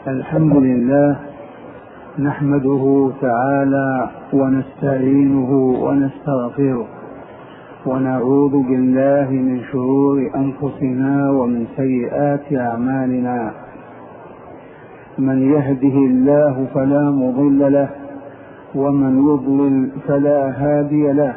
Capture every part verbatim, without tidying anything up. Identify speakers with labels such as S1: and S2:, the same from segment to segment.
S1: الحمد لله نحمده تعالى ونستعينه ونستغفره ونعوذ بالله من شرور أنفسنا ومن سيئات أعمالنا. من يهده الله فلا مضل له ومن يضلل فلا هادي له،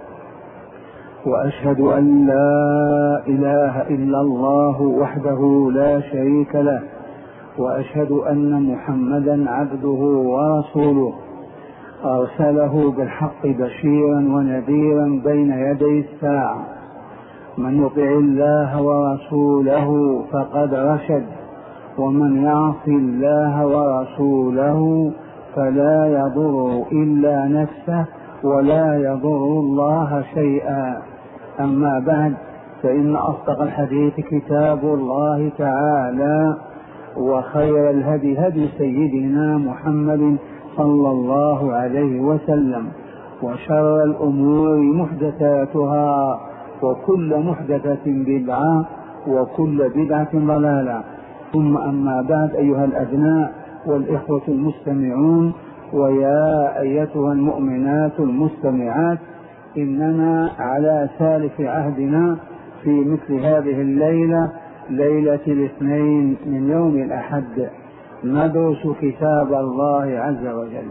S1: وأشهد أن لا إله إلا الله وحده لا شريك له، وأشهد أن محمدا عبده ورسوله أرسله بالحق بشيرا ونذيرا بين يدي الساعة. من يطع الله ورسوله فقد رشد، ومن يعص الله ورسوله فلا يضر إلا نفسه ولا يضر الله شيئا. أما بعد، فإن أصدق الحديث كتاب الله تعالى، وخير الهدي هدي سيدنا محمد صلى الله عليه وسلم، وشر الأمور محدثاتها، وكل محدثة بدعة، وكل بدعة ضلالة. ثم أما بعد، أيها الأبناء والإخوة المستمعون، ويا أيتها المؤمنات المستمعات، إننا على سالف عهدنا في مثل هذه الليلة، ليلة الاثنين من يوم الأحد، ندرس كتاب الله عز وجل.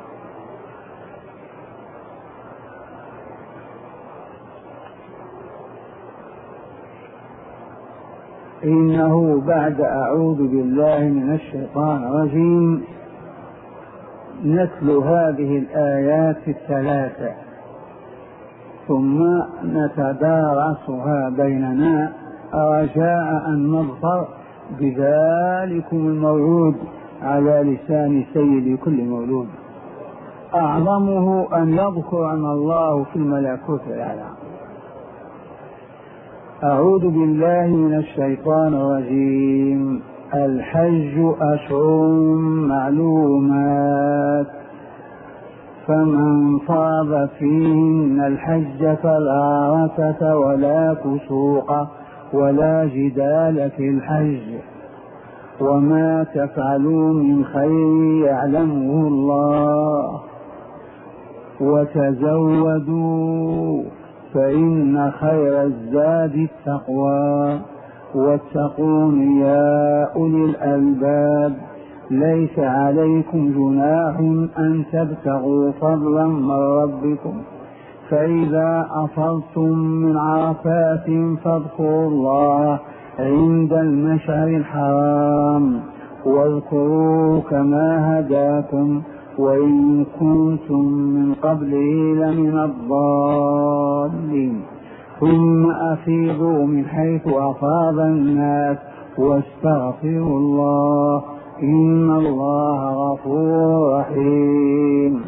S1: إنه بعد أعوذ بالله من الشيطان الرجيم نتلو هذه الآيات الثلاثة ثم نتدارسها بيننا رجاء أن نظفر بذلكم الموعود على لسان سيد كل مولود، أعظمه أن يذكرنا الله في الملكوت الأعلى. أعوذ بالله من الشيطان الرجيم. الحج أشهر معلومات، فمن فرض فيهن الحج فلا رفث ولا فسوق ولا جدال في الحج، وما تفعلوا من خير يعلمه الله، وتزودوا فإن خير الزاد التقوى، واتقون يا أولي الألباب. ليس عليكم جناح أن تبتغوا فضلا من ربكم، فإذا أفضتم من عرفات فاذكروا الله عند المشعر الحرام، واذكروه كما هداكم وإن كنتم من قبله لمن الضالين. ثم أفيضوا من حيث أفاض الناس واستغفروا الله، إن الله غفور رحيم.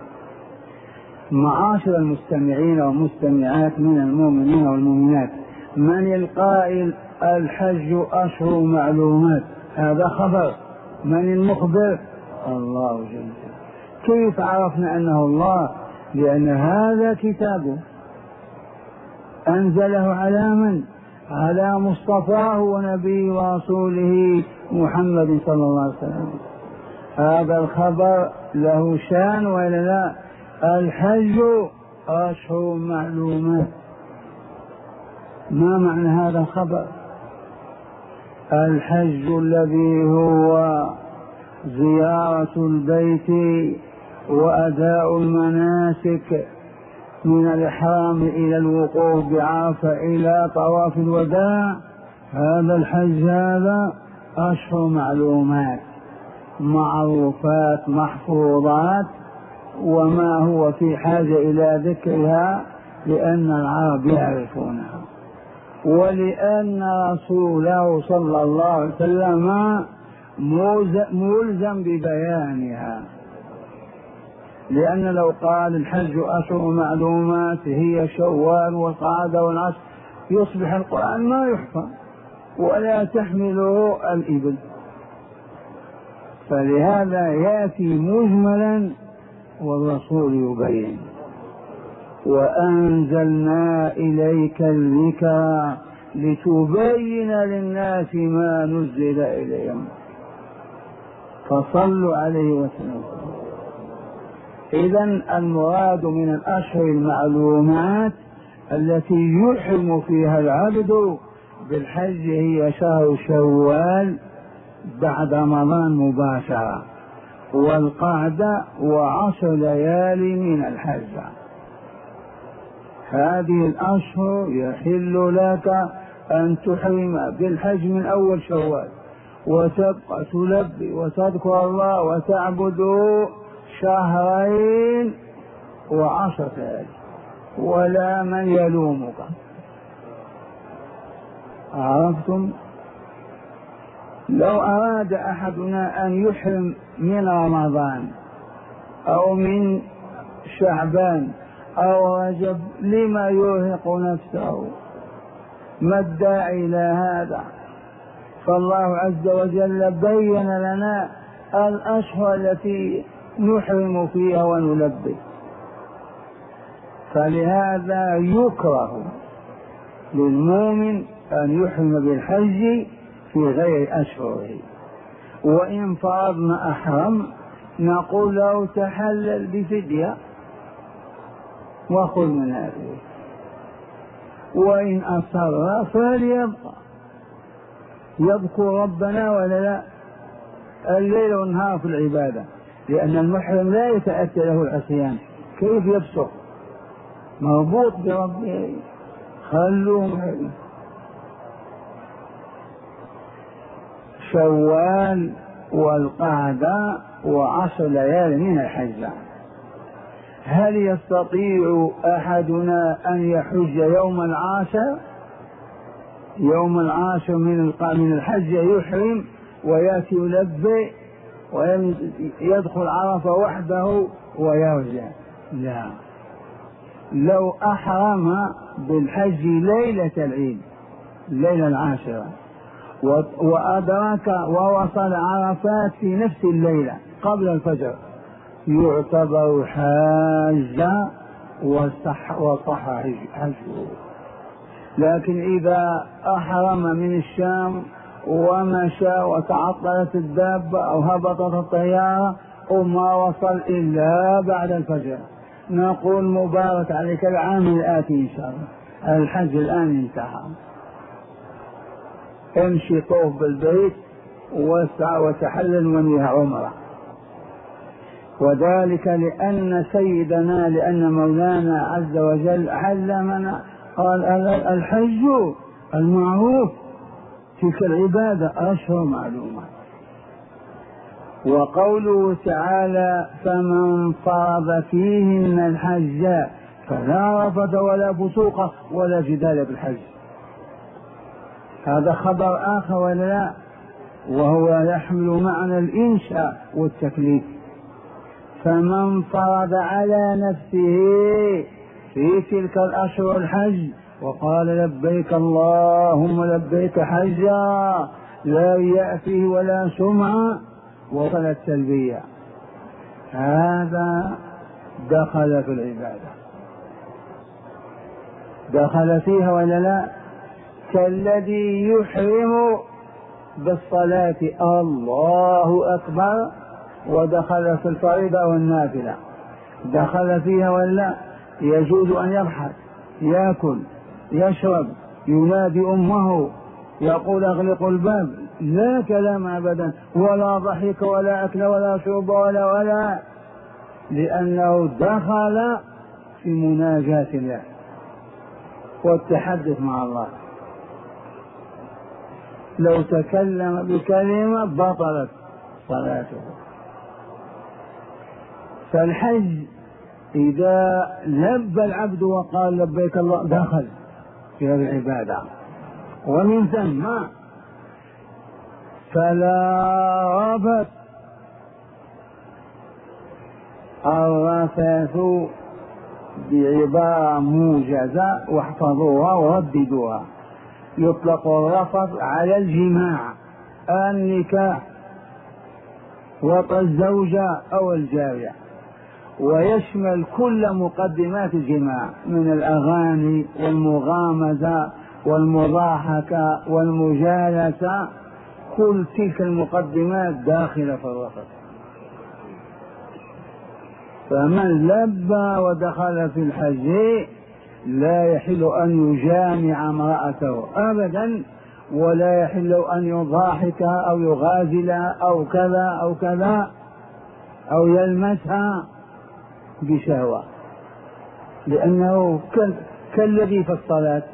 S1: معاشر المستمعين والمستمعات من المؤمنين والمؤمنات، من القائل الحج أشهر معلومات؟ هذا خبر. من المخبر؟ الله جل وعلا. كيف عرفنا أنه الله؟ لأن هذا كتابه أنزله على من؟ على مصطفاه ونبيه ورسوله محمد صلى الله عليه وسلم. هذا الخبر له شان ولا لا؟ الحج أشهر معلومات. ما معنى هذا الخبر؟ الحج الذي هو زيارة البيت وأداء المناسك من الإحرام إلى الوقوف بعرفة إلى طواف الوداع، هذا الحج هذا أشهر معلومات، معروفات محفوظات، وما هو في حاجة إلى ذكرها لأن العرب يعرفونها، ولأن رسوله صلى الله عليه وسلم ملزم ببيانها. لأن لو قال الحج أشهر معلومات هي شوال والقعدة والعشر، يصبح القرآن ما يحفظ ولا تحمله الإبل. فلهذا يأتي مجملا والرسول يبين. وأنزلنا إليك الذكر لتبين للناس ما نزل إليهم. فصلوا عليه وسلم. إذن المراد من الأشهر المعلومات التي يحرم فيها العبد بالحج هي شهر شوال بعد رمضان مباشرة، والقعدة وعشر ليالي من الحج. هذه الأشهر يحل لك أن تحرم بالحج من أول شوال، وتبقى تلبي وتذكر الله وتعبده شهرين وعشرة ليالي ولا من يلومك. عرفتم؟ لو أراد أحدنا أن يحرم من رمضان أو من شعبان أو رجب لما يرهق نفسه؟ ما الداعي إلى هذا؟ فالله عز وجل بين لنا الأشهر التي نحرم فيها ونلبي، فلهذا يكره للمؤمن أن يحرم بالحج في غير أشهره. وإن فرضنا أحرم نقول له تحلل بفدية وخذ من هذه، وإن أصر فليبقى يذكر ربنا ولا لا الليل والنهار في العبادة، لأن المحرم لا يتأتى له العصيان، كيف يفسق؟ مربوط بربه. خلوا محرم. شوال والقعدة وعشر ليال من الحج. هل يستطيع أحدنا أن يحج يوم العاشر؟ يوم العاشر من من الحج يحرم ويأتي يلبي ويدخل عرفة وحده ويرجع؟ لا. لو أحرم بالحج ليلة العيد الليلة العاشرة وأدرك ووصل عرفات في نفس الليلة قبل الفجر يعتبر حاجا وصح وصح حجه. لكن إذا أحرم من الشام ومشى وتعطلت الدابة أو هبطت الطيارة وما وصل إلا بعد الفجر نقول مبارك عليك العام الآتي إن شاء الله، الحج الآن انتهى، امشي طوف بالبيت واسعى وتحلل ونهى عمره. وذلك لأن سيدنا لأن مولانا عز وجل علمنا قال الحج المعروف تلك العبادة أشهر معلومة. وقوله تعالى فمن فرض فيهن الحج فلا رفث ولا فسوق ولا جدال بالحج. هذا خبر آخر ولا لا؟ وهو يحمل معنى الإنشاء والتكليف. فمن فرض على نفسه في تلك الأشهر الحج وقال لبيك اللهم لبيك حجا لا يأتيه ولا سمعة وصل التلبية، هذا دخل في العبادة، دخل فيها ولا لا؟ كالذي يحرم بالصلاة الله أكبر ودخل في الفريضة والنافلة، دخل فيها ولا؟ يجوز أن يضحك يأكل يشرب ينادي أمه يقول أغلق الباب، لا كلام أبدا ولا ضحك ولا أكل ولا شرب ولا ولا لأنه دخل في مناجاة الله والتحدث مع الله. لو تكلم بكلمة بطلت صلاته. فالحج إذا لبى العبد وقال لبيك الله دخل في هذه العبادة، ومن ثم فلا رفث. الرفث بعبارة موجزة واحفظوها ورددوها، يطلق الرفث على الجماع النكاح وطأ الزوجة أو الجارية، ويشمل كل مقدمات الجماع من الأغاني والمغامزة والمضاحكة والمجالسة كل تلك المقدمات داخلة في الوسط. فمن لبى ودخل في الحج لا يحل أن يجامع امرأته أبدا، ولا يحل أن يضاحكها أو يغازلها أو كذا أو كذا أو يلمسها بشهوة، لأنه كالذي في الصلاة.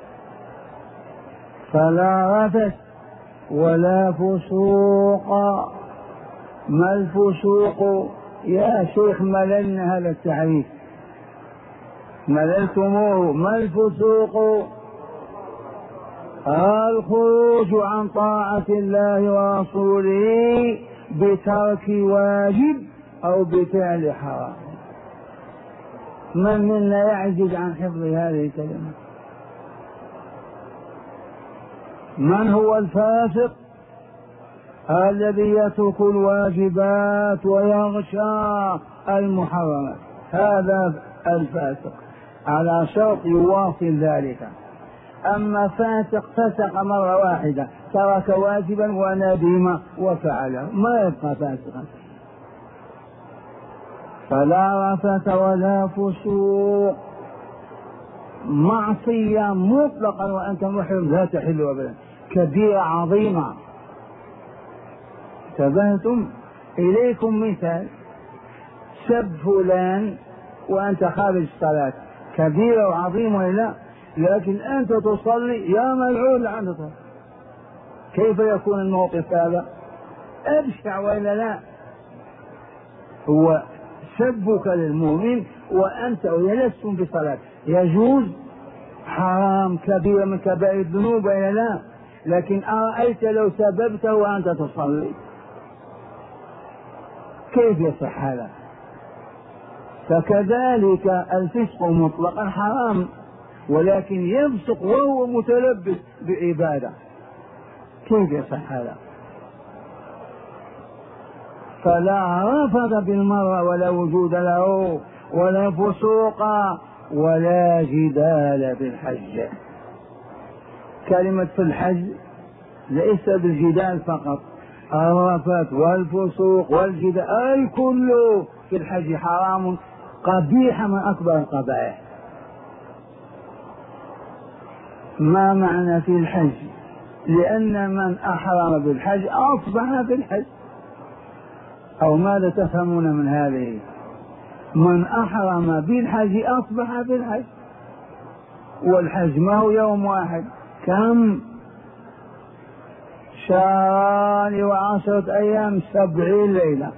S1: فلا رفث ولا فسوق. ما الفسوق يا شيخ؟ مللنا هذا التعريف، مللتموه. ما الفسوق؟ الخروج عن طاعة الله ورسوله بترك واجب أو بفعل حرام. من منا يعجز عن حفظ هذه الكلمة؟ من هو الفاسق؟ الذي يترك الواجبات ويغشى المحرمات، هذا الفاسق، على شرط يواصل ذلك. أما فاسق فسق مرة واحدة، ترك واجبا وندم وفعله، ما يبقى فاسقا. فلا رفث ولا فسوق. معصية مطلقا وأنت محرم لا تحل أبدا، كبيرة عظيمة. انتبهتم؟ إليكم مثال: سب فلان وأنت خارج الصلاة، كبيرة وعظيمة ولا؟ لكن أنت تصلي يا ملعون لعنة. كيف يكون الموقف هذا؟ أبشع وإلا لا؟ هو سبك للمؤمن وأنت لستم بصلاة، يجوز؟ حرام، كبيرة من كبائر الذنوب وإلا لا؟ لكن أرأيت لو سببته وأنت تصلي، كيف يصح هذا؟ فكذلك الفسق مطلقا حرام، ولكن يفسق وهو متلبس بعبادة، كيف يصح هذا؟ فلا رفض بالمرة ولا وجود له، ولا فسوق ولا جدال بالحج. كلمة في الحج ليس بالجدال فقط، الرفث والفسوق والجدال أي كله في الحج حرام قبيح من أكبر القبائح. ما معنى في الحج؟ لأن من أحرم بالحج أصبح في الحج، أو ماذا تفهمون من هذه؟ من أحرم بالحج أصبح في الحج، والحج ما هو يوم واحد، كم؟ شهران وعشرة أيام، سبعين ليلة.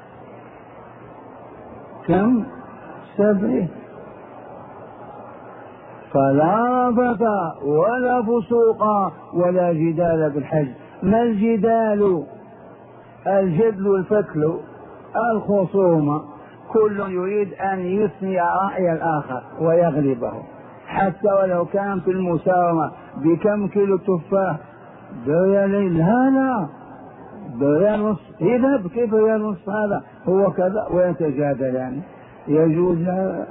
S1: كم؟ سبعين. فلا رفث ولا فسوق ولا جدال بالحج. ما الجدال؟ الجدل الفتل، الخصومة، كل يريد أن يثني رأي الآخر ويغلبه، حتى ولو كان في المساومة بكم كيلو تفاح، بريالين، لا لا بريال نص، اذهب كيف ريال نص هذا هو كذا، ويتجادل. يعني يجوز هذا؟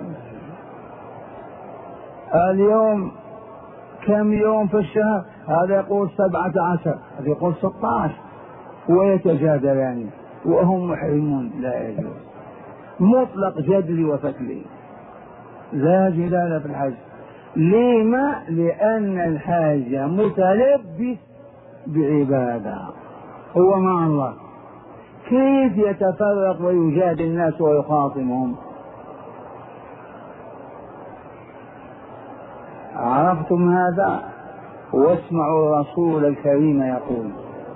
S1: اليوم كم يوم في الشهر؟ هذا يقول سبعة عشر، هذا يقول ستة عشر، ويتجادل يعني وهم محرمون. لا يجوز، مطلق جدل وفتل، لا جدال في الحج. لما؟ لأن الحاج متلبس بعبادة، هو مع الله، كيف يتفرق ويجادل الناس ويخاصمهم؟ عرفتم هذا؟ واسمعوا الرسول الكريم يقول: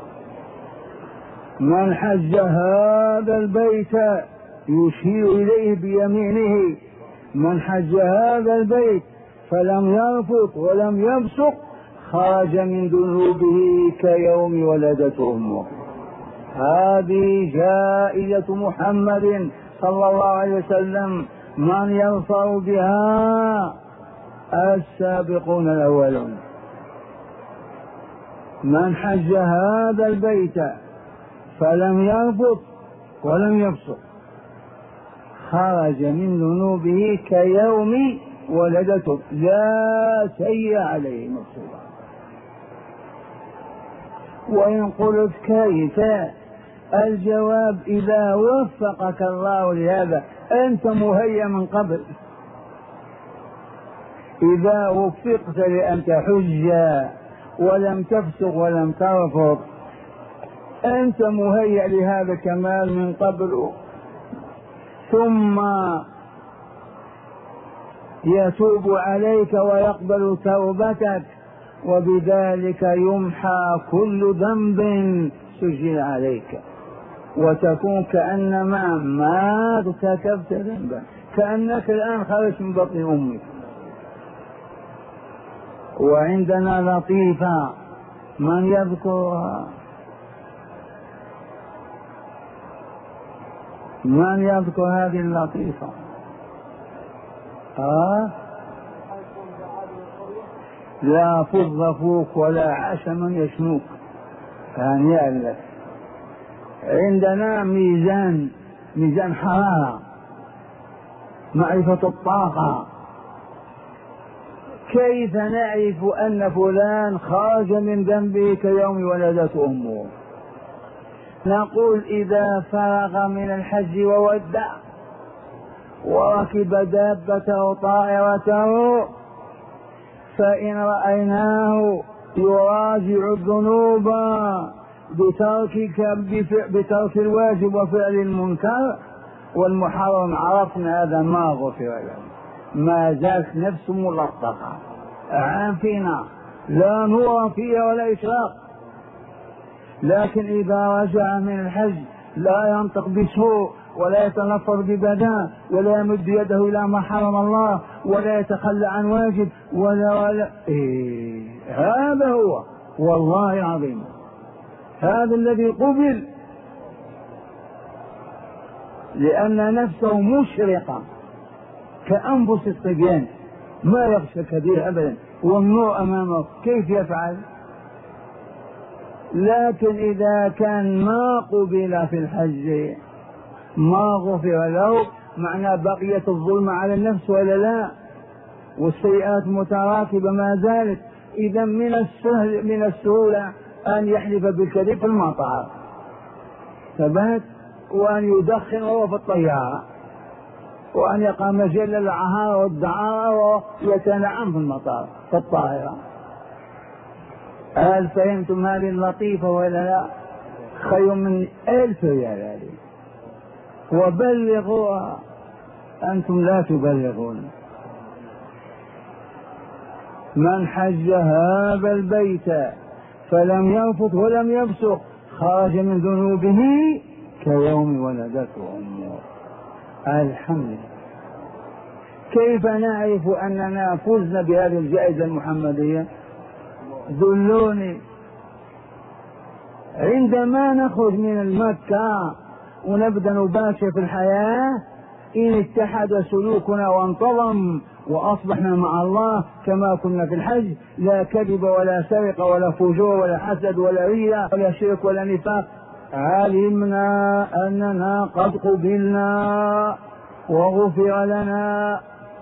S1: من حج هذا البيت، يشير إليه بيمينه، من حج هذا البيت فلم يرفث ولم يفسق خرج من ذنوبه كيوم ولدته أمه. هذه جائزة محمد صلى الله عليه وسلم، من يظفر بها السابقون الأولون. من حج هذا البيت فلم يرفث ولم يفسق خرج من ذنوبه كيوم ولدته، لا شيء عليه مكتوبا. وإن قلت كيف؟ الجواب إذا وفقك الله لهذا أنت مهيأ من قبل. إذا وفقت لأن تحج ولم تفسق ولم ترفض أنت مهيأ لهذا الكمال من قبل، ثم يتوب عليك ويقبل توبتك، وبذلك يمحى كل ذنب سجل عليك، وتكون كأنما ما ارتكبت ذنبا، كأنك الآن خرجت من بطن أمك. وعندنا لطيفة من يذكرها؟ من يذكر هذه اللطيفة؟ آه؟ لا فض فوك ولا عشم يشنوك. ثانيا لك عندنا ميزان، ميزان حرارة، معرفة الطاقة. كيف نعرف أن فلان خرج من ذنبه كيوم ولدته أمه؟ نقول إذا فرغ من الحج وودع وركب دابته طائرته، فإن رأيناه يراجع الذنوب بترك بترك الواجب وفعل المنكر والمحرم، عرفنا هذا ما غفر له، ما زالت نفس ملطخة عافينا لا نور فيها ولا إشراق. لكن إذا رجع من الحج لا ينطق بسوء ولا يتلفظ ببذاء ولا يمد يده إلى ما حرم الله ولا يتخلى عن واجب ولا ولا إيه، هذا هو والله العظيم، هذا الذي قبل، لأن نفسه مشرقة كأنفس الصبيان ما يخشى كبير أبدا والنور أمامه كيف يفعل؟ لكن إذا كان ما قبل في الحج ما غفر له، معنى بقية الظلم على النفس ولا لا، والسيئات متراكبة ما زالت. إذا من السهل من السهولة أن يحلف بالكذب في المطار ثبات، وأن يدخن وهو في الطيارة، وأن يقع مجال للعهارة والدعارة ويتنعم في المطار في الطائرة. هل فهمتم هذه اللطيفة ولا لا؟ خير من ألف ريال هذه، وبلغوها، أنتم لا تبلغون. من حج هذا البيت فلم يرفث ولم يفسق خرج من ذنوبه كيوم ولدته أمه. الحمد لله. كيف نعرف أننا فزنا بهذه الجائزة المحمدية؟ دلوني. عندما نخرج من مكة ونبدأ نباشر في الحياة، إن اتحد سلوكنا وانتظم وأصبحنا مع الله كما كنا في الحج، لا كذب ولا سرقة ولا فجور ولا حسد ولا رياء ولا شرك ولا نفاق، علمنا أننا قد قبلنا وغفر لنا.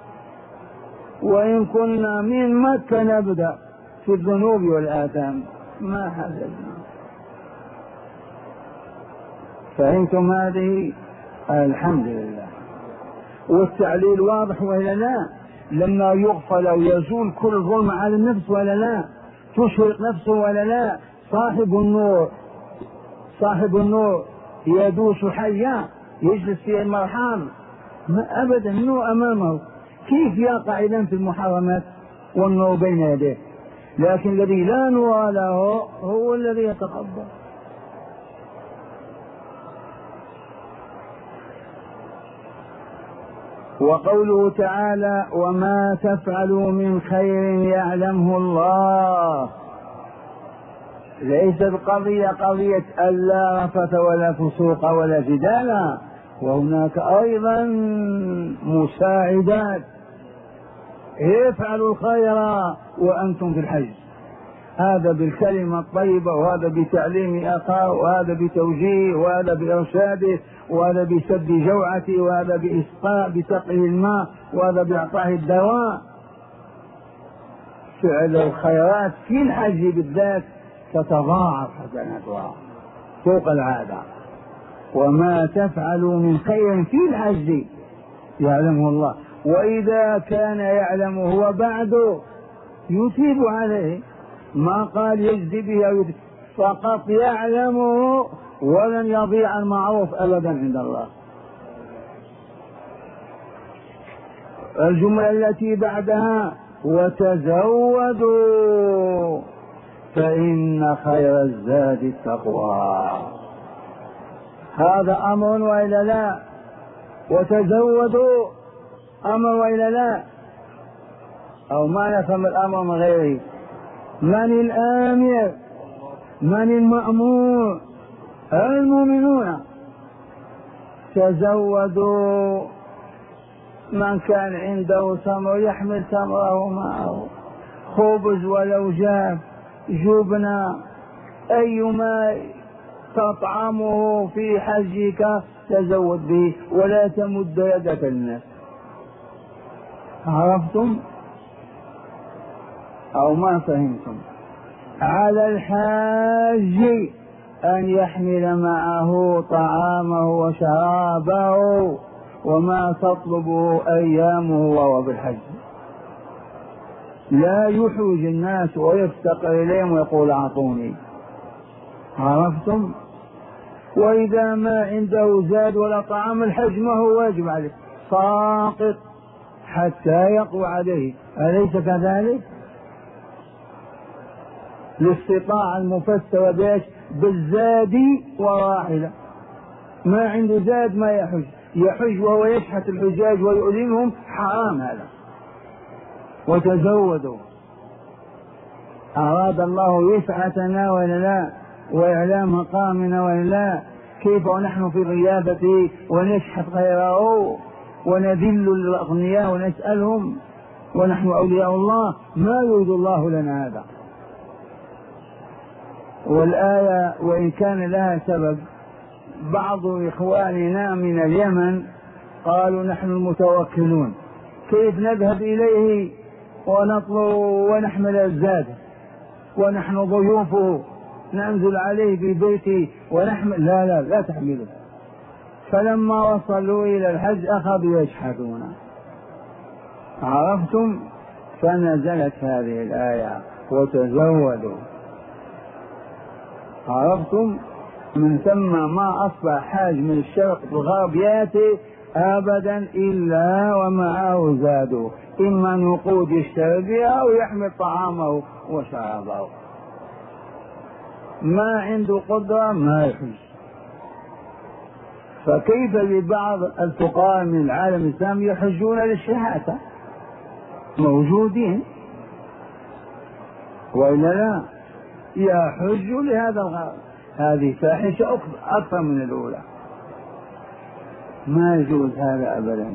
S1: وإن كنا من مكة نبدأ في الذنوب والآثام ما حدثنا. فهمتم هذه؟ الحمد لله. والتعليل واضح ولا لا؟ لما يغفل ويزول كل ظلم على النفس ولا لا؟ تشرق نفسه ولا لا؟ صاحب النور صاحب النور يدوس حيا يجلس في المرحام ما أبدا، النور أمامه، كيف يقع إذن في المحرمات والنور بين يديه؟ لكن الذي لا نور له هو الذي يتقبل. وقوله تعالى وما تفعلوا من خير يعلمه الله، ليست قضية قضية ألا رفث ولا فسوق ولا جدال، وهناك أيضا مساعدات. افعلوا الخير وأنتم في الحج، هذا بالكلمة الطيبة، وهذا بتعليم أخاه، وهذا بتوجيه، وهذا بإرشاده، وهذا بسد جوعته، وهذا بإسقاء بسقه الماء، وهذا بإعطائه الدواء. فعل الخيرات في الحج بالذات تتضاعف حسناتها فوق العادة. وما تفعلوا من خير في الحج يعلمه الله، وإذا كان يعلمه هو بعده يثيب عليه، ما قال يجزي به أو يثيب، فقط يعلمه ولن يضيع المعروف أبدا عند الله. الجملة التي بعدها وتزودوا فإن خير الزاد التقوى، هذا أمر وإلا لا؟ وتزودوا أمر وإلا لا؟ أو ما نفهم الأمر من غيره؟ من الآمر؟ من المأمور؟ المؤمنون. تزودوا، من كان عنده تمر يحمل تمره معه، خبز ولو جاف، جبنة، أيما تطعمه في حجك تزود به، ولا تمد يدك الناس. عرفتم أو ما فهمتم؟ على الحاج أن يحمل معه طعامه وشرابه وما تطلبه أيامه وهو بالحج، لا يحوج الناس ويفتقر إليهم ويقول أعطوني. عرفتم؟ وإذا ما عنده زاد ولا طعام الحج ما هو واجب عليه، ساقط حتى يقوى عليه، أليس كذلك؟ الاستطاعة المفسرة بإيش؟ بالزاد وراحلة. ما عنده زاد ما يحج، يحج وهو يشحت الحجاج ويؤلمهم، حرام هذا. وتزودوا، أراد الله رفعتنا ولا لا؟ وإعلام مقامنا ولا لا؟ كيف ونحن في غيابته ونشحت غيره ونذل الأغنياء ونسألهم ونحن أولياء الله؟ ما يريد الله لنا هذا. والآية وإن كان لها سبب، بعض إخواننا من اليمن قالوا نحن المتوكلون، كيف نذهب إليه ونطلب ونحمل الزاد ونحن ضيوفه، ننزل عليه في بيته ونحمل؟ لا لا لا تحمله. فلما وصلوا إلى الحج أخذوا يشحذون. عرفتم؟ فنزلت هذه الآية وتزودوا. عرفتم؟ من ثم ما أصبح حاج من الشرق والغرب يأتي أبدا إلا ومعه زاده، إما نقود يشتري بها أو يحمل طعامه وشرابه. ما عنده قدرة ما يحج. فكيف ببعض الفقراء من العالم الإسلامي يحجون للشحاتة؟ موجودين وإلا لا؟ يحج لهذا الغرض. هذه فاحشة أكثر من الأولى، ما يجوز هذا أبدا.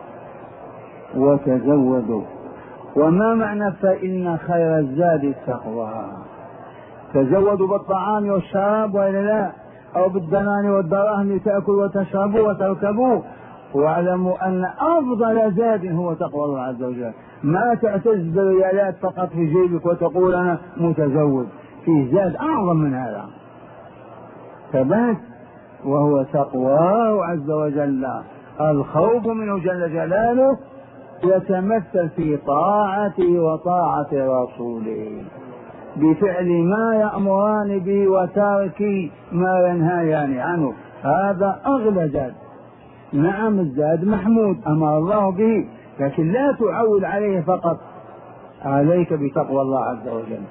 S1: وتزودوا، وما معنى فإن خير الزاد التقوى؟ تزودوا بالطعام والشراب وإلا لا؟ أو بالدنان والدراهم تأكلوا وتشربوا وتركبوا. واعلموا أن أفضل زاد هو تقوى الله عز وجل. ما تعتز بالريالات فقط في جيبك وتقول أنا متزود، في زاد أعظم من هذا ثبات، وهو تقواه عز وجل. الخوف منه جل جلاله يتمثل في طاعته وطاعة رسوله، بفعل ما يأمران به وترك ما ينهيان عنه. هذا أغلى زاد. نعم الزاد محمود أمر الله به، لكن لا تعول عليه فقط، عليك بتقوى الله عز وجل.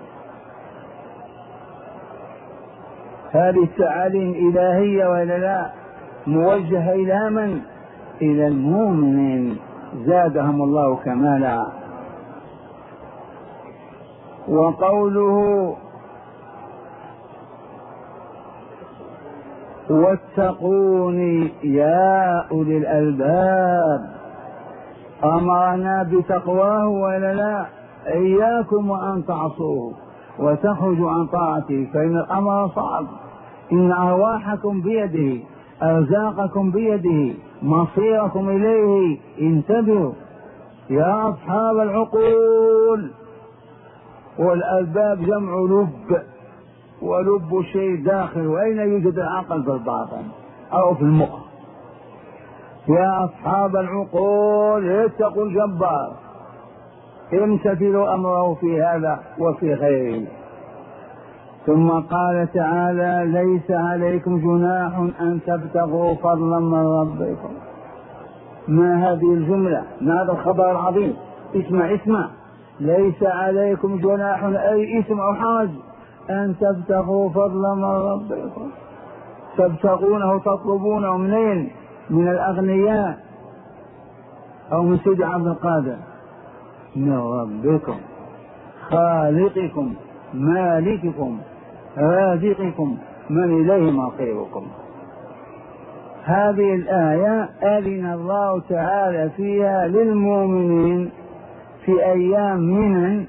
S1: هذه التعاليم إلهية ولا لا؟ موجهة إلى من؟ إلى المؤمنين زادهم الله كمالا. وقوله واتقوني يا أولي الألباب، أمرنا بتقواه ولا لا؟ إياكم وأن تعصوه وتخرجوا عن طاعته، فإن الأمر صعب. إن أرواحكم بيده، أرزاقكم بيده، مصيركم إليه. انتبهوا يا أصحاب العقول. والألباب جمع لب، ولب الشيء داخل، وأين يوجد العقل؟ في الباطن أو في المخ. يا أصحاب العقول اتقوا الجبار، امتثلوا أمره في هذا وفي غيره. ثم قال تعالى: ليس عليكم جناح أن تبتغوا فضلا من ربكم. ما هذه الجملة؟ ما هذا الخبر العظيم؟ اسمع اسمع، ليس عليكم جناح أي اسم أو حرج أن تبتغوا فضلا من ربكم. تبتغونه تطلبونه منين؟ من الأغنياء أو من سيدي عبد القادر؟ من ربكم، خالقكم، مالككم، رازقكم، من إليه مصيركم. هذه الآية أذن الله تعالى فيها للمؤمنين في أيام منن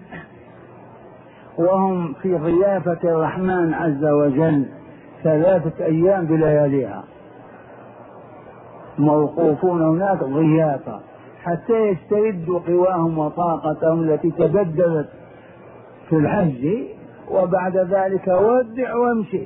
S1: وهم في ضيافة الرحمن عز وجل ثلاثة أيام بلياليها، موقوفون هناك ضيافة حتى يستردوا قواهم وطاقتهم التي تبدلت في الحج، وبعد ذلك ودع وامشي،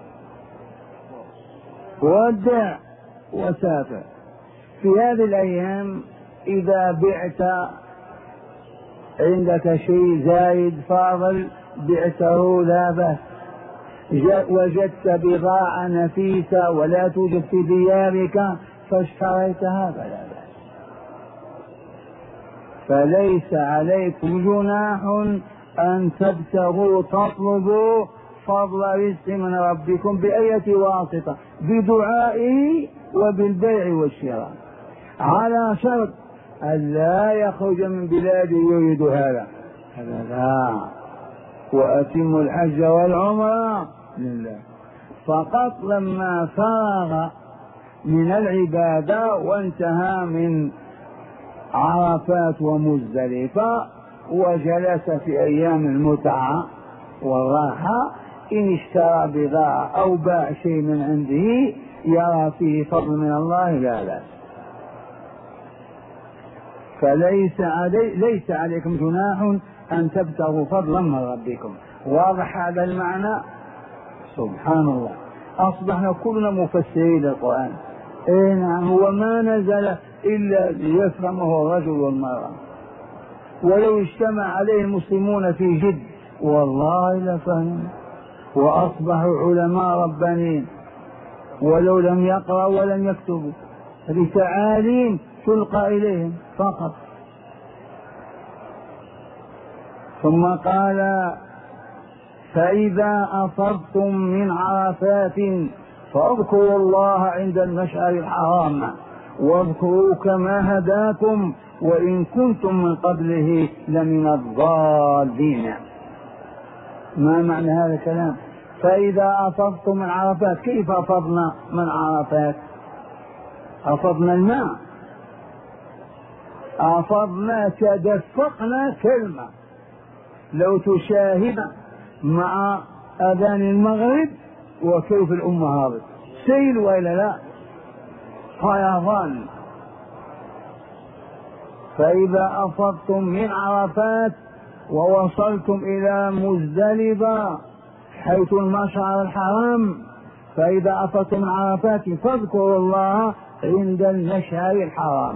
S1: ودع وسافر. في هذه الأيام إذا بعت عندك شيء زايد فاضل بعته لا بأس، وجدت بضاعة نفيسة ولا توجد في ديارك فاشتريتها فلا بأس. فليس عليكم جناح أن تبتغوا تطلبوا فضل رزق من ربكم بأية واسطة، بدعائه وبالبيع والشراء، على شرط أن لا يخرج من بلاده يريد هذا هذا لا. وأتموا الحج والعمرة لله. فقط لما فرغ من العبادة وانتهى من عرفات ومزدلفة وجلس في أيام المتعة والراحة، إن اشترى بضاعة أو باع شيء من عنده يرى فيه فضل من الله لا لا. فليس علي ليس عليكم جناح أن تبتغوا فضلا من ربكم. واضح هذا المعنى؟ سبحان الله، أصبحنا كلنا مفسرين للقرآن. إيه نعم، هو ما نزل إلا ليفهمه الرجل والمرأة، ولو اجتمع عليه المسلمون في جد والله لفهموا وأصبحوا علماء ربانيين، ولو لم يقرأوا ولم يكتبوا، لتعاليم تلقى إليهم فقط. ثم قال: فإذا أفضتم من عرفات فاذكروا الله عند المشعر الحرام واذكروا كما هداكم وإن كنتم من قبله لمن الضالين. ما معنى هذا الكلام؟ فإذا أفضتم من عرفات، كيف أفضنا من عرفات؟ أفضنا الماء، أفضنا تدفقنا كلمة. لو تشاهد مع أذان المغرب وكيف الأمة هابط سيل وإلا لا فيضان. فإذا أفضتم من عرفات ووصلتم إلى مزدلفة حيث المشعر الحرام، فإذا أفضتم من عرفات فاذكروا الله عند المشعر الحرام.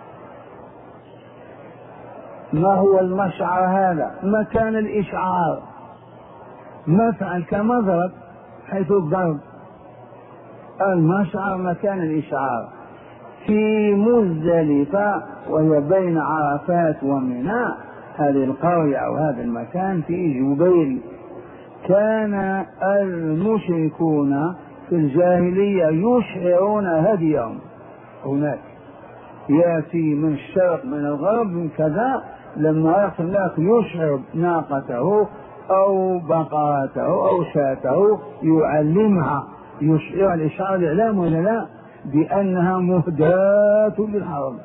S1: ما هو المشعر هذا؟ مكان الإشعار، مفعل كمضرب حيث الضرب، المشعر مكان الإشعار. في مزدلفة وهي بين عرفات ومنى، هذه القرية أو هذا المكان في جبيل، كان المشركون في الجاهلية يشعرون هديهم هناك، يأتي من الشرق من الغرب من كذا، لما يصل هناك يشعر ناقته أو بقرته أو شاته يعلمها، يشعر الإشعار الإعلام ولا لا بأنها مهداة للحرم،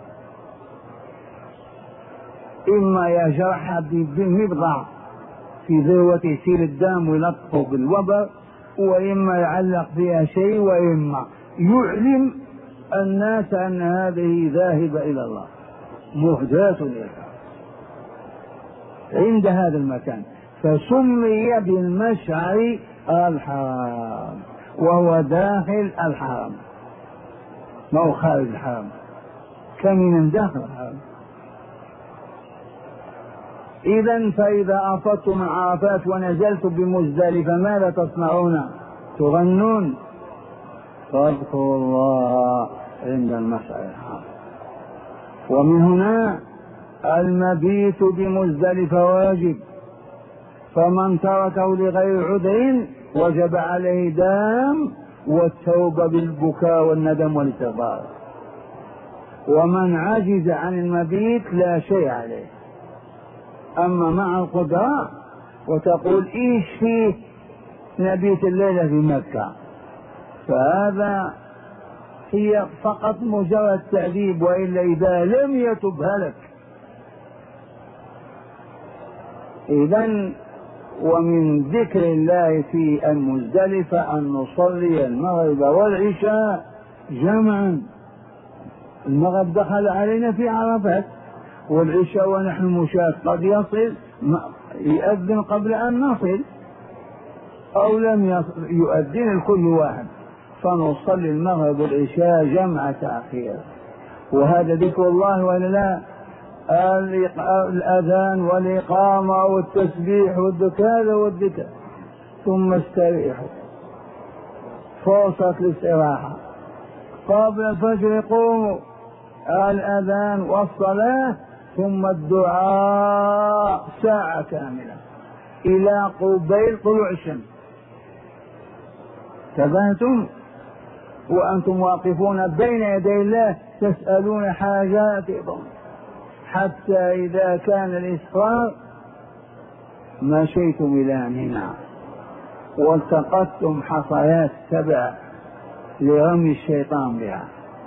S1: إما يجرحها بالمبضع في ذروة يسيل الدم ويلطخه بالوبر، وإما يعلق فيها شيء، وإما يعلم الناس أن هذه ذاهبة إلى الله مهداة للحرم عند هذا المكان. فسمي بالمشعر الحرام، وهو داخل الحرم ما هو خارج الحرم، كمن داخل الحرم. إذا فإذا أفضتم من عرفات ونزلتم بمزدلفة ماذا تصنعون؟ تغنون. فاذكروا الله عند المشعر الحرام. ومن هنا المبيت بمزدلفة واجب، فمن تركه لغير عذر وجب عليه دام والتوبة بالبكاء والندم والاستغفار، ومن عجز عن المبيت لا شيء عليه. أما مع القدرة وتقول إيش فيه نبيت الليلة في مكة، فهذا هي فقط مجرد تعذيب، وإلا إذا لم يتب هلك. إذن ومن ذكر الله في المزدلفة أن نصلي المغرب والعشاء جمعا. المغرب دخل علينا في عرفات، والعشاء ونحن مشاة قد يصل يؤذن قبل أن نصل أو لم يؤذن لكل واحد، فنصلي المغرب والعشاء جمع تأخير. وهذا ذكر الله ولا لا؟ الأذان والإقامة والتسبيح والذكر والذكر، ثم استريحوا فرصة الاستراحة. قبل الفجر قوموا الأذان والصلاة، ثم الدعاء ساعة كاملة إلى قبيل طلوع الشمس. تبهتم وأنتم واقفون بين يدي الله تسألون حاجاتكم، حتى إذا كان الإسفار مشيتم إلى هنا والتقطتم حصيات سبع لرمي الشيطان بها.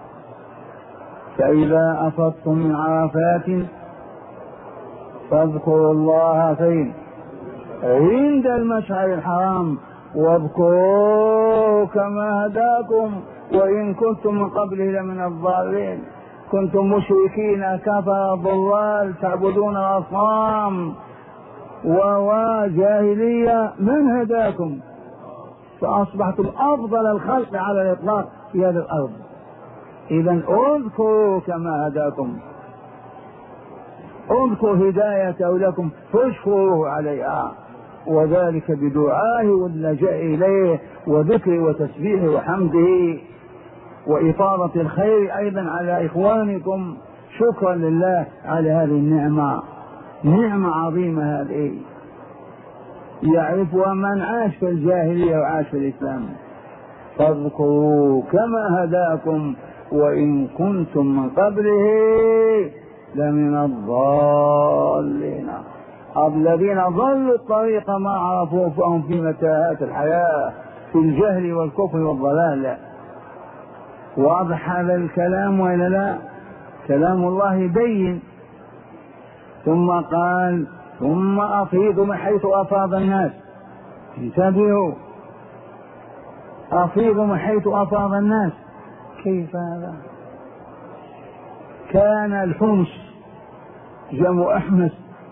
S1: فإذا أفضتم من عرفات فاذكروا الله فين؟ عند المشعر الحرام، واذكروه كما هداكم وإن كنتم من قبله لمن الضالين. كنتم مشركين كفر ضلال تعبدون الأصنام وجاهلية، من هداكم؟ فأصبحتم أفضل الخلق على الإطلاق في هذه الأرض. إذن اذكروا كما هداكم، اذكروا هدايته لكم فاشكروه عليها، وذلك بدعائه واللجاء إليه وذكره وتسبيحه وحمده وإفاضة الخير أيضا على إخوانكم، شكرا لله على هذه النعمة. نعمة عظيمة هذه يعرفها من عاش في الجاهلية وعاش في الإسلام. فاذكروا كما هداكم وإن كنتم من قبله لمن الضالين. الذين ضلوا الطريق ما عرفوه فهم في متاهات الحياة في الجهل والكفر والضلال. واضح هذا الكلام وإلا لا؟ كلام الله بين. ثم قال ثم أفيضوا من حيث أفاض الناس. انتبهوا، أفيضوا من حيث أفاض الناس. كيف هذا؟ كان الحمص جمع أحمس،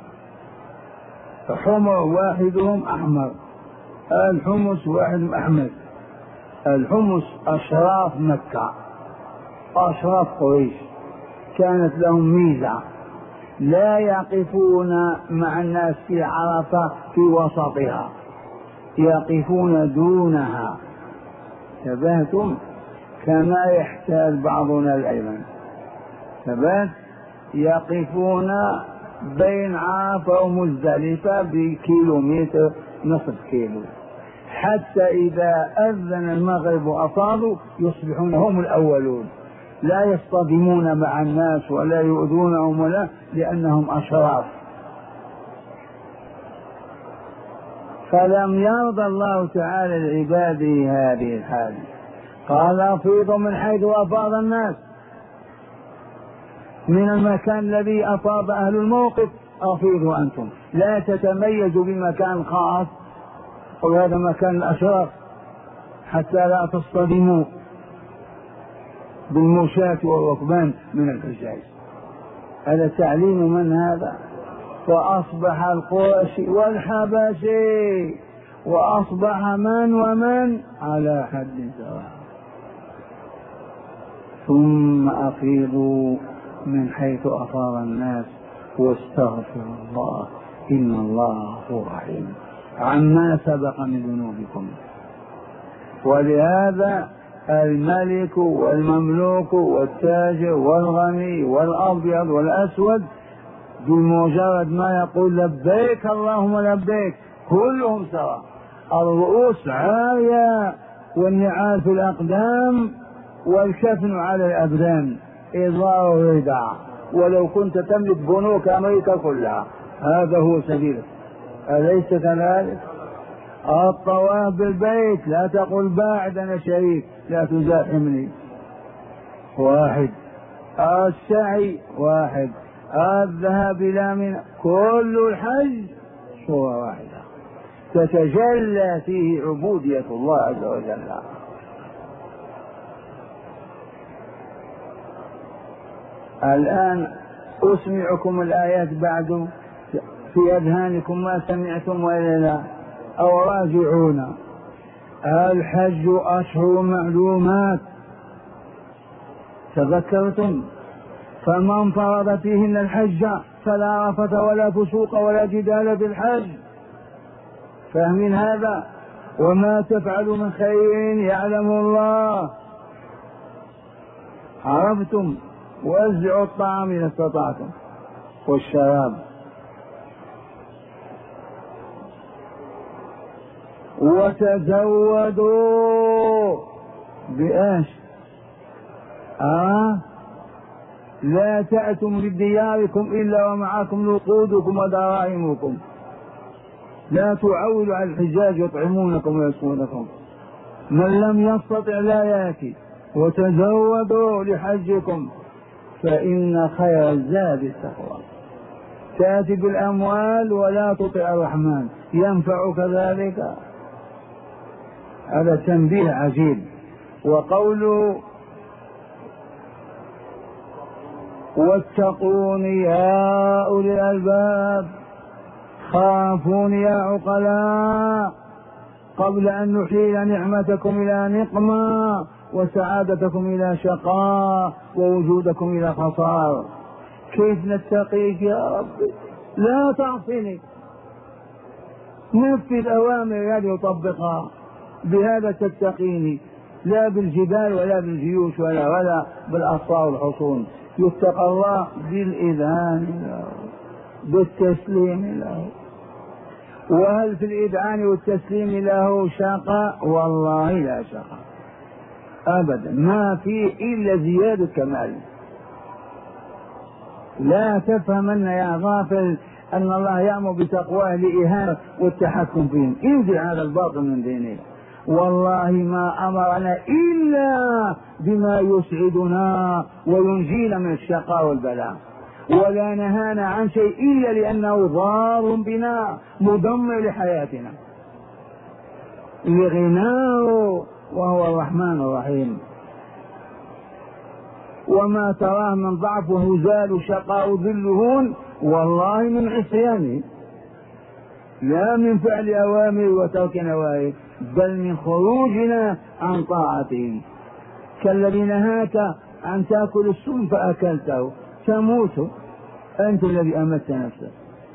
S1: حمر واحدهم أحمر، الحمص واحد أحمر. الحمص أشراف مكة، أشراف قريش، كانت لهم ميزة، لا يقفون مع الناس في عرفة في وسطها، يقفون دونها. تبهتم كما يحتاج بعضنا الأيمن، ثبات يقفون بين عرفة ومزدلفة بكيلومتر نصف كيلو، حتى إذا أذن المغرب وأفاضوا يصبحون هم الأولون، لا يصطدمون مع الناس ولا يؤذونهم ولا، لأنهم أشراف. فلم يرضى الله تعالى لعباده هذه الحال، قال أفيضوا من حيث أفاض الناس، من المكان الذي أفاض أهل الموقف أفيضوا أنتم، لا تتميزوا بمكان خاص وهذا مكان الأشراف حتى لا تصطدموا بالمشاة والركبان من الحجاج. هذا تعليم من هذا؟ فأصبح القرشي والحبشي وأصبح من ومن على حد سواء. ثم أفيضوا من حيث أفاض الناس واستغفروا الله إن الله غفور رحيم عما سبق من ذنوبكم. ولهذا الملك والمملوك والتاجر والغني والأبيض والأسود بمجرد ما يقول لبيك اللهم لبيك كلهم سواء، الرؤوس عارية والنعال في الأقدام والكفن على الأبدان إظهار الرداء، ولو كنت تملك بنوك أمريكا كلها هذا هو سبيلك، أليس كذلك؟ الطواف بالبيت لا تقل باعد أنا شريك لا تزاحمني واحد، السعي واحد، الذهاب إلى منى، كل الحج صورة واحدة تتجلى فيه عبودية الله عز وجل. الآن أسمعكم الآيات بعد في أذهانكم ما سمعتم وإلا لا؟ أو راجعون. الحج أشهر معلومات تذكرتم؟ فمن فرض فيهن الحج فلا رفث ولا فسوق ولا جدال بالحج. فاهمين هذا؟ وما تفعلوا من خير يعلم الله. عرفتم؟ وزعوا الطعام إذا استطعتم والشراب. وتزودوا بإيش؟ آه لا تأتوا بدياركم إلا ومعكم نقودكم ودراهمكم، لا تعولوا على الحجاج يطعمونكم ويسقونكم، من لم يستطع لا يأتي. وتزودوا لحجكم فإن خير الزاد التقوى. تأتي بالأموال ولا تطع الرحمن ينفعك ذلك؟ هذا تنبيه عجيب. وقوله واتقون يا أولي الألباب خافون يا عقلاء قبل أن نحيل نعمتكم إلى نقمة وسعادتكم إلى شقاء ووجودكم إلى خسار. كيف نتقيك يا رب؟ لا تعصني، نفذ أوامر هذه وطبقها، بهذا تتقيني، لا بالجبال ولا بالجيوش ولا ولا بالأسوار والحصون. يتقى الله بالإذعان له بالتسليم له. وهل في الإذعان والتسليم له شقاء؟ والله لا شقاء أبدا، ما فيه إلا زيادة كمال. لا تفهمن يا غافل أن الله يأمر بتقواه لإهانة والتحكم فيهم. انزع هذا الباطل من دينه. والله ما أمرنا إلا بما يسعدنا وينجينا من الشقاء والبلاء، ولا نهانا عن شيء إلا لأنه ضار بنا مدمر لحياتنا لغناه وهو الرحمن الرحيم. وما تراه من ضعف وهزال شقاء ذلهون والله من عصيانه، لا من فعل أوامر وترك نواهي، بل من خروجنا عن طاعته. كالذي نهاك أن تأكل السم فأكلته تموت، أنت الذي أمت نفسك.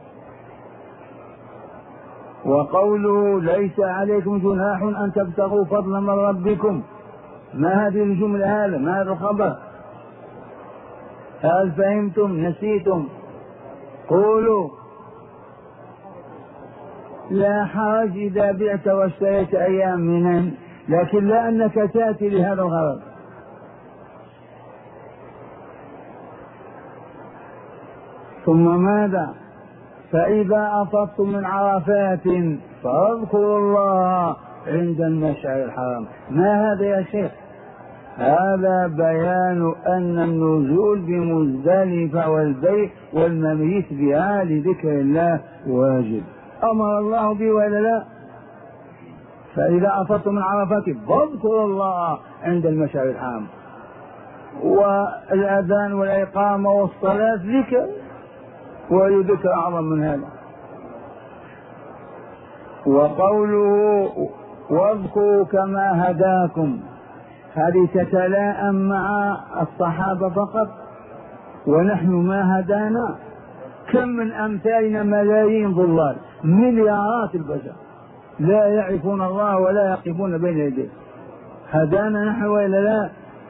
S1: وقوله ليس عليكم جناح أن تبتغوا فضلا من ربكم، ما هذه الجملة؟ هذا ما هذا الخبر؟ هل فهمتم؟ نسيتم؟ قولوا لا حرج إذا بعت واشتريت أيام منهم، لكن لا أنك تأتي لهذا الغرض. ثم ماذا؟ فإذا أفضتم من عرفات فاذكروا الله عند المشعر الحرام. ما هذا يا شيخ؟ هذا بيان أن النزول بمزدلفة والبيت والمبيت بها لذكر الله واجب، أمر الله به ولا لا؟ فإذا أفضتم من عرفات فاذكروا الله عند المشعر الحرام. والأذان والإقامة والصلاة ذكر، ويذكر أعظم من هذا. وقوله واذكروا كما هداكم، هذه تتلائم مع الصحابة فقط ونحن ما هدانا؟ كم من أمثالنا ملايين ضلال، مليارات البشر لا يعرفون الله ولا يقفون بين يديه، هدانا نحن وإلا لا؟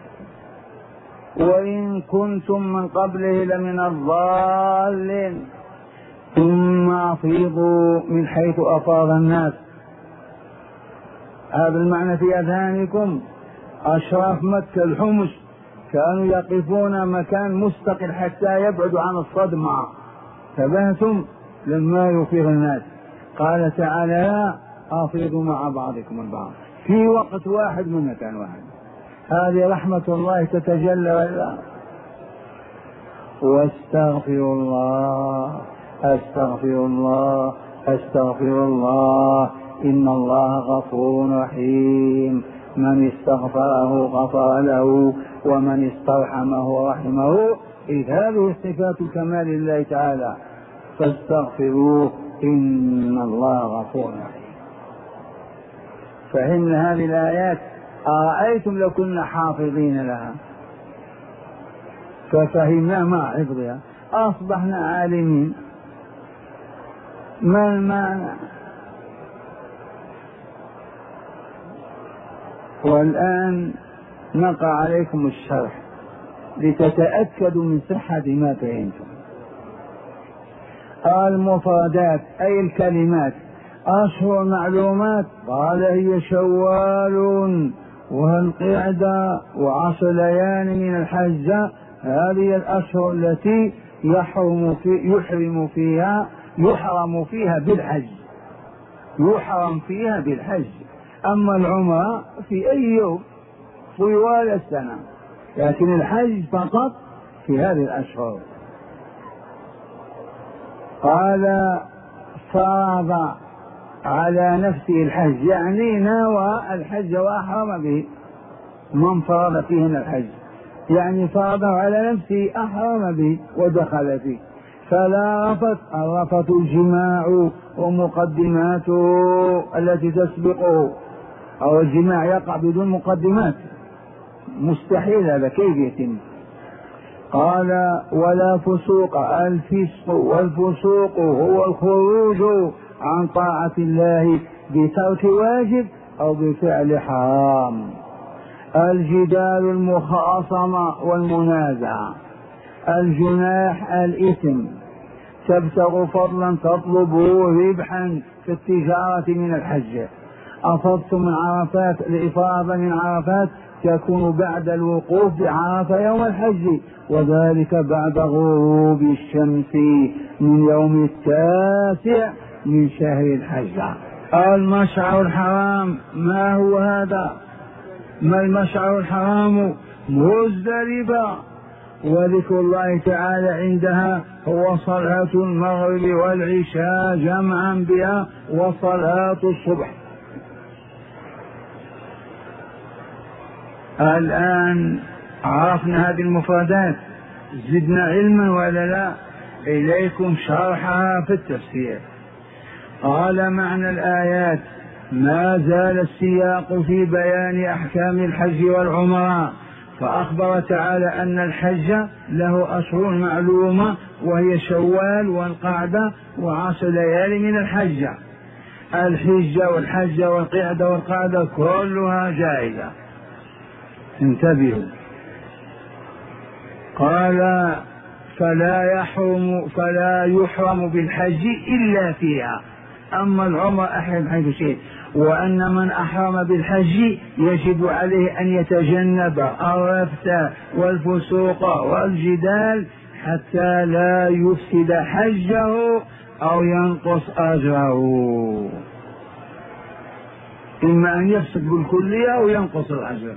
S1: وإن كنتم من قبله لمن الضالين ثم أفيضوا من حيث أفاض الناس. هذا المعنى في أذهانكم. أشراف مكة الحمص كانوا يقفون مكان مستقل حتى يبعدوا عن الصدمة، تبهتم لما يفيض الناس. قال تعالى لا أفيضوا مع بعضكم البعض في وقت واحد من مكان واحد. هذه رحمة الله تتجلى ولا؟ واستغفر الله استغفر الله استغفر الله إن الله غفور رحيم، من استغفره غفر له ومن استرحمه رحمه. إذ هذه صفات كمال الله تعالى، فاستغفروه إن الله غفور رحيم. فهمنا هذه الآيات. أرأيتم لو كنا حافظين لها ففهمنا مع حفظها أصبحنا عالمين. ما المعنى؟ والآن نقع عليكم الشرح لتتأكدوا من صحة ما فهمتم. المفردات أي الكلمات. أشهر معلومات قال هي شوال والقعدة وعشر ليال من الحج، هذه الأشهر التي يحرم, في يحرم فيها يحرم فيها بالحج يحرم فيها بالحج. أما العمرة في أي يوم طوال السنة، لكن الحج فقط في هذه الأشهر. قال فرض على نفسه الحج، يعني نوى الحج وأحرم به. من فرض فيهن الحج يعني فرض على نفسه أحرم به ودخل فيه. فلا رفث، الرفث الجماع ومقدماته التي تسبقه، أو الجماع يقع بدون مقدمات، مستحيل هذا، كيف يتم؟ قال ولا فسوق، الفسق والفسوق هو الخروج عن طاعة الله بترك واجب أو بفعل حرام. الجدال المخاصمة والمنازعة. الجناح الإثم، تبتغ فضلا تطلب ربحا في التجارة من الحج. أفضت من عرفات، الإفاضة من عرفات تكون بعد الوقوف بعرفة يوم الحج، وذلك بعد غروب الشمس من يوم التاسع من شهر الحج. المشعر الحرام، ما هو هذا؟ ما المشعر الحرام؟ مزدلفة، وذكر الله تعالى عندها هو صلاة المغرب والعشاء جمعا بها وصلاة الصبح. الآن عرفنا هذه المفردات، زدنا علما ولا لا؟ إليكم شرحها في التفسير. قال معنى الآيات ما زال السياق في بيان أحكام الحج والعمرة، فأخبر تعالى أن الحج له أشهر معلومة وهي شوال والقعدة وعشر ليال من الحج. الحجة والحجة والقعدة والقعدة كلها جائزة، انتبهوا. قال فلا يحرم فلا يحرم بالحج إلا فيها، أما العمر أحرم حيث شئت. وأن من أحرم بالحج يجب عليه أن يتجنب الرفث والفسوق والجدال حتى لا يفسد حجه أو ينقص أجره، إما أن يفسد بالكلية أو ينقص الأجر.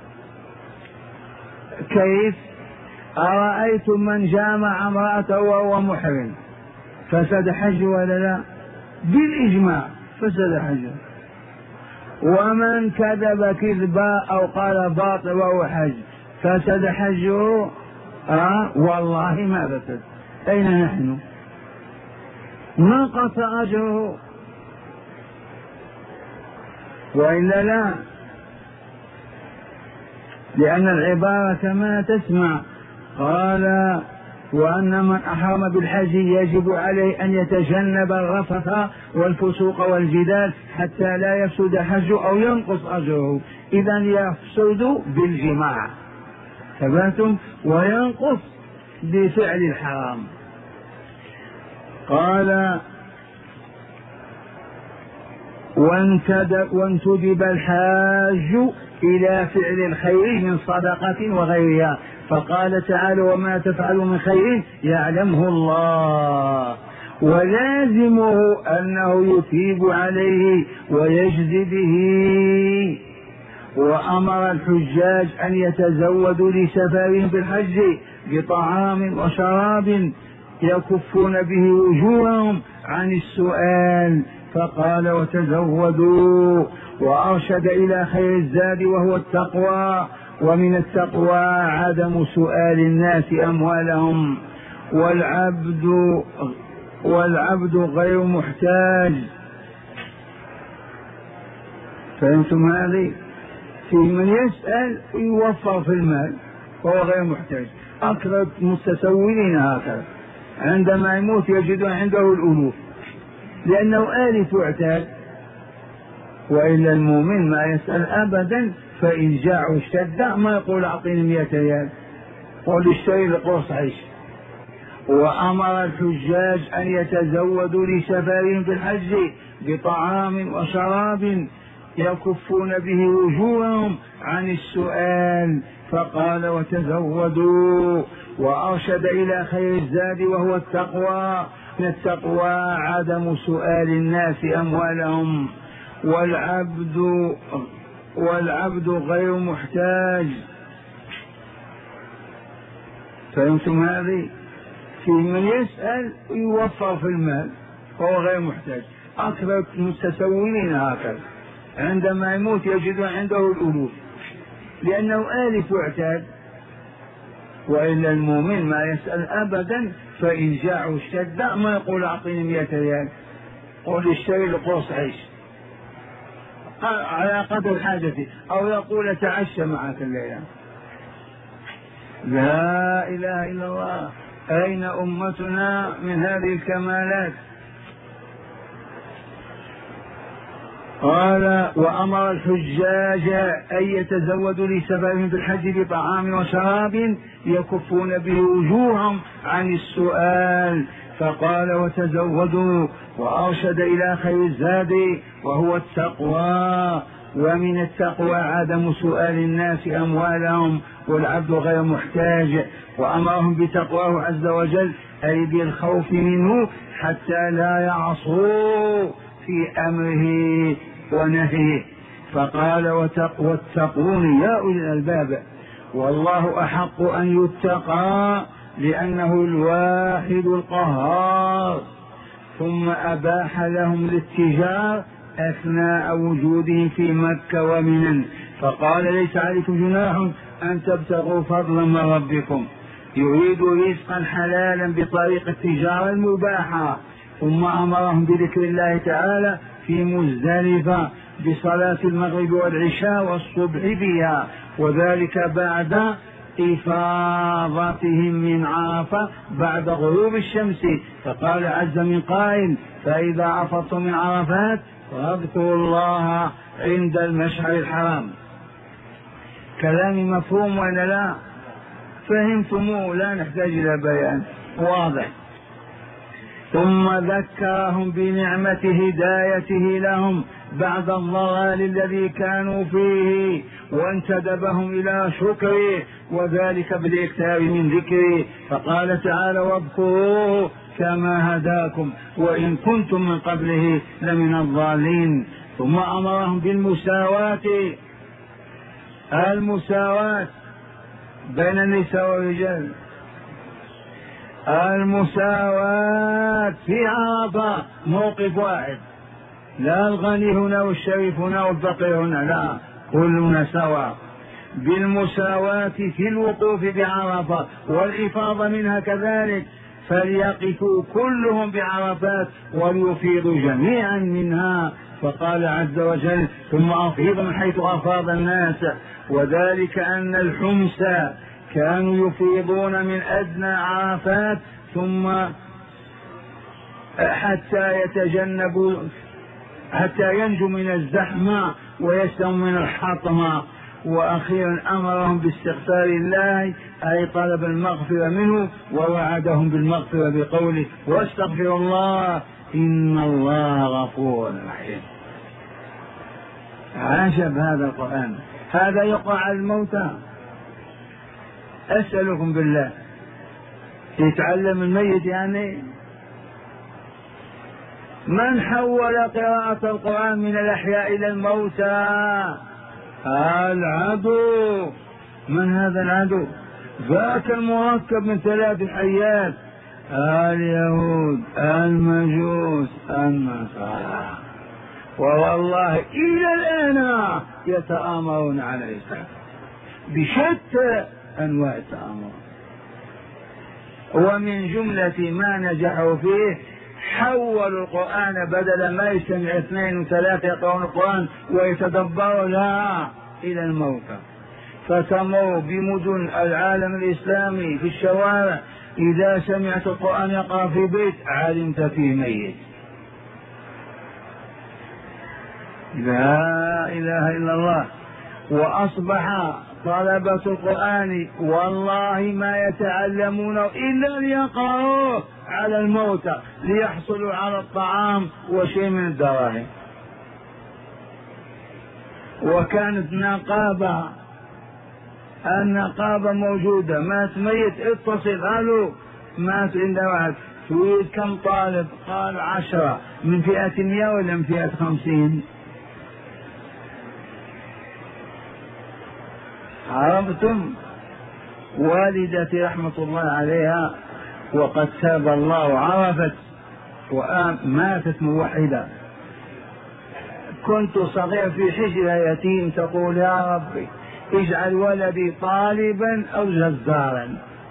S1: كيف؟ أرأيتم من جامع امرأته وهو محرم فسد حجه ولا لا؟ بالإجماع فسد حجه. ومن كذب كذبا أو قال باطل وهو حج فسد حجه؟ آه والله ما فسد. أين نحن؟ نقص أجره. وإلا لا، لأن العبارة كما تسمع. قال وأن من أحرم بالحج يجب عليه أن يتجنب الرفث والفسوق والجدال حتى لا يفسد حجه أو ينقص أجره. إذا يفسد بالجماع ثباتم وينقص بفعل الحرام. قال وانتدب الحاج إلى فعل الخير من صدقة وغيرها، فقال تعالى وما تفعل من خير يعلمه الله، ولازمه أنه يثيب عليه ويجزي به. وأمر الحجاج أن يتزودوا لسفرهم بالحج بطعام وشراب يكفون به وجوههم عن السؤال، فقال وتزودوا، وأرشد إلى خير الزاد وهو التقوى، ومن التقوى عدم سؤال الناس أموالهم، والعبد والعبد غير محتاج. فهمتم هذه؟ في من يسأل يوفر في المال وهو غير محتاج. أكثر المتسولين هكذا عندما يموت يجد عنده الألوف لأنه آلف واعتاد. وإلا المؤمن ما يسأل أبدا، فإن جاعوا اشتد ما يقول أعطيني مئة ريال، قل اشتري لقرص عيش. وأمر الحجاج أن يتزودوا لسفرهم بالحج بطعام وشراب يكفون به وجوههم عن السؤال، فقال وتزودوا، وأرشد إلى خير الزاد وهو التقوى. من التقوى عدم سؤال الناس أموالهم، والعبد والعبد غير محتاج. فهمتم هذه؟ في من يسأل يوفر في المال وهو غير محتاج. أكثر المتسولين هكذا عندما يموت يجد عنده الألوف لأنه آلف واعتاد. وإلا المؤمن ما يسأل أبدا، فإن جاعوا اشتد ما يقول أعطيني مئة ريال، قل اشتري لقرص عيش على قدر حاجتي، أو يقول تعشى معك الليلة. لا إله إلا الله. أين أمتنا من هذه الكمالات؟ قال وأمر الحجاج أن يتزودوا لسفرهم في الحج بطعام وشراب يكفون به وجوههم عن السؤال، فقال وتزودوا، وأرشد إلى خير الزاد وهو التقوى. ومن التقوى عدم سؤال الناس أموالهم، والعبد غير محتاج. وأمرهم بتقواه عز وجل أي بالخوف منه حتى لا يعصوا في أمره ونهيه. فقال واتقون يا أولي الألباب، والله أحق أن يتقى لأنه الواحد القهار. ثم أباح لهم الاتجار أثناء وجودهم في مكة ومنى، فقال ليس عليكم جناح أن تبتغوا فضلا من ربكم، يريد رزقا حلالا بطريق التجارة المباحة. ثم أمرهم بذكر الله تعالى في مزدلفة بصلاة المغرب والعشاء والصبح بها، وذلك بعد إفاضتهم من عرفة بعد غروب الشمس. فقال عز من قائل فإذا أفضتم من عرفات فاذكروا الله عند المشعر الحرام. كلام مفهوم ولا لا؟ فهمتموه؟ لا نحتاج إلى بيان، واضح. ثم ذكرهم بنعمة هدايته لهم بعد الضلال الذي كانوا فيه، وانتدبهم إلى شكره، وذلك بالإكثار من ذكره. فقال تعالى واذكروه كما هداكم وإن كنتم من قبله لمن الضالين. ثم أمرهم بالمساواة، المساواة بين النساء والرجال، المساواة في عرفة موقف واحد، لا الغني هنا والشريف هنا والفقير هنا، لا، كلنا سواء. بالمساواة في الوقوف بعرفة والإفاضة منها كذلك، فليقفوا كلهم بعرفات وليفيضوا جميعا منها. فقال عز وجل ثم أفيض من حيث أفاض الناس، وذلك أن الحمس كانوا يفيضون من أدنى عرفات ثم حتى يتجنبوا حتى ينجوا من الزحمة ويسلموا من الحطمة. وأخيرا أمرهم باستغفار الله أي طلب المغفرة منه، ووعدهم بالمغفرة بقوله واستغفر الله إن الله غفور رحيم. عجب هذا القرآن، هذا يقع على الموتى. أسألكم بالله يتعلم الميت يعني؟ من حول قراءة القرآن من الأحياء إلى الموتى؟ العدو. من هذا العدو؟ ذاك المركب من ثلاث حيات: اليهود، المجوس، النصارى. والله إلى الآن يتآمرون على الإسلام بشتى أنواع التآمر. ومن جملة ما نجحوا فيه حولوا القرآن، بدل ما يسمع اثنين وثلاثة يقرؤون القرآن ويتدبروا لا إلى الموتى. فتمر بمدن العالم الإسلامي في الشوارع إذا سمعت القرآن يقرأ في بيت علمت فيه ميت. لا إله إلا الله. وأصبح طلبة القرآن والله ما يتعلمون إلا ليقرأوه على الموتى ليحصلوا على الطعام وشيء من الدراهم. وكانت نقابة النقابة موجودة، مات ميت اتصل قالوا مات عند واحد، تريد كم طالب؟ قال عشرة. من فئة مئة ولا من فئة خمسين؟ عرفتم؟ والدتي رحمة الله عليها وقد تاب الله عرفت وماتت موحدة. كنت صغير في حجر يتيم تقول يا ربي اجعل ولدي طالبا أو جزارا.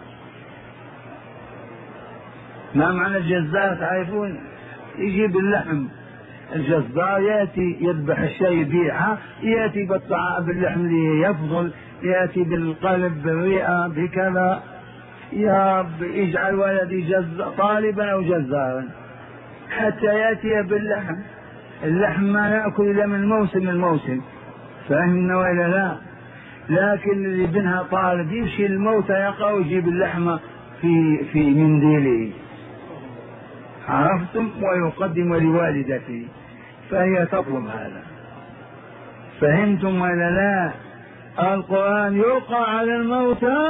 S1: ما معنى الجزار تعرفون؟ يجيب اللحم. الجزار يأتي يذبح الشيء يبيعها، يأتي بالطعام باللحم ليفضل، يأتي بالقلب بالرئة بكذا. يا رب اجعل ولدي جز... طالبا أو جزارا حتى يأتي باللحم. اللحم ما يأكل إلا من موسم الموسم، فهمنا وإلا لا؟ لكن اللي بنها طالب يمشي الموتى يقع ويجيب اللحمة في في منديله. عرفتم؟ ويقدم لوالدته فهي تطلب هذا. فهمتم ولا لا؟ القرآن يقع على الموتى.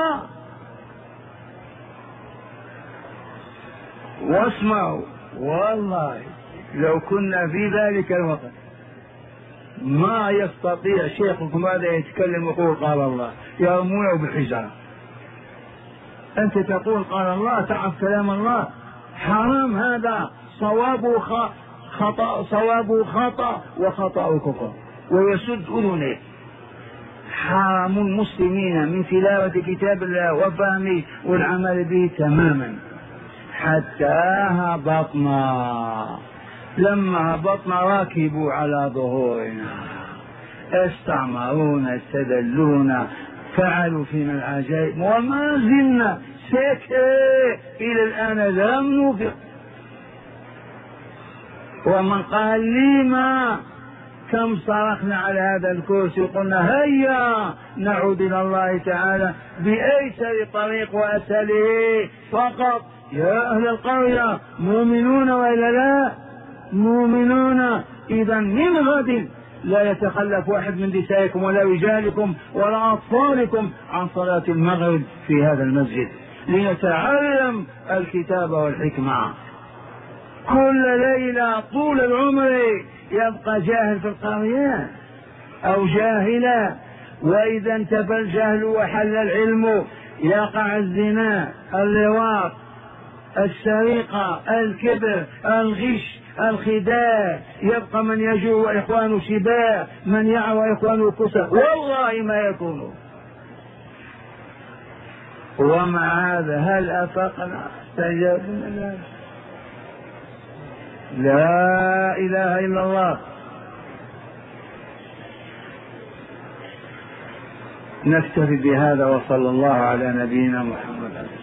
S1: واسمعوا والله لو كنا في ذلك الوقت ما يستطيع شيخكم هذا يتكلم ويقول قال الله، يرمونه بالحجارة. أنت تقول قال الله، تعرف كلام الله، حرام هذا. صوابه خطأ، صوابه خطأ وخطأه كفر ويسد أذنه. حرام المسلمين من تلاوة كتاب الله وفهمه والعمل به تماما. حتى هبطنا، لما هبطنا راكبوا على ظهورنا، استعمرونا استدلونا فعلوا فينا العجائب وما زلنا سكت إلى الآن لم نفق. ومن قال لي ما كم صرخنا على هذا الكرسي قلنا هيا نعود إلى الله تعالى بأيسر طريق وأسهله فقط. يا أهل القرية مؤمنون وإلا لا؟ مؤمنون. إذا من غد لا يتخلف واحد من نسائكم ولا رجالكم ولا أطفالكم عن صلاة المغرب في هذا المسجد ليتعلم الكتاب والحكمة. كل ليلة طول العمر يبقى جاهل في القرية أو جاهلا، وإذا انتفى الجهل وحل العلم يقع الزنا، اللواط، السرقة، الكبر، الغش، الخداع. يبقى من يجوع وإخوانه شباع، من يعوى إخوانه كسر. والله ما يكون. ومع هذا هل أفقنا استجابنا له؟ لا إله إلا الله. نكتفي بهذا، وصلى الله على نبينا محمد.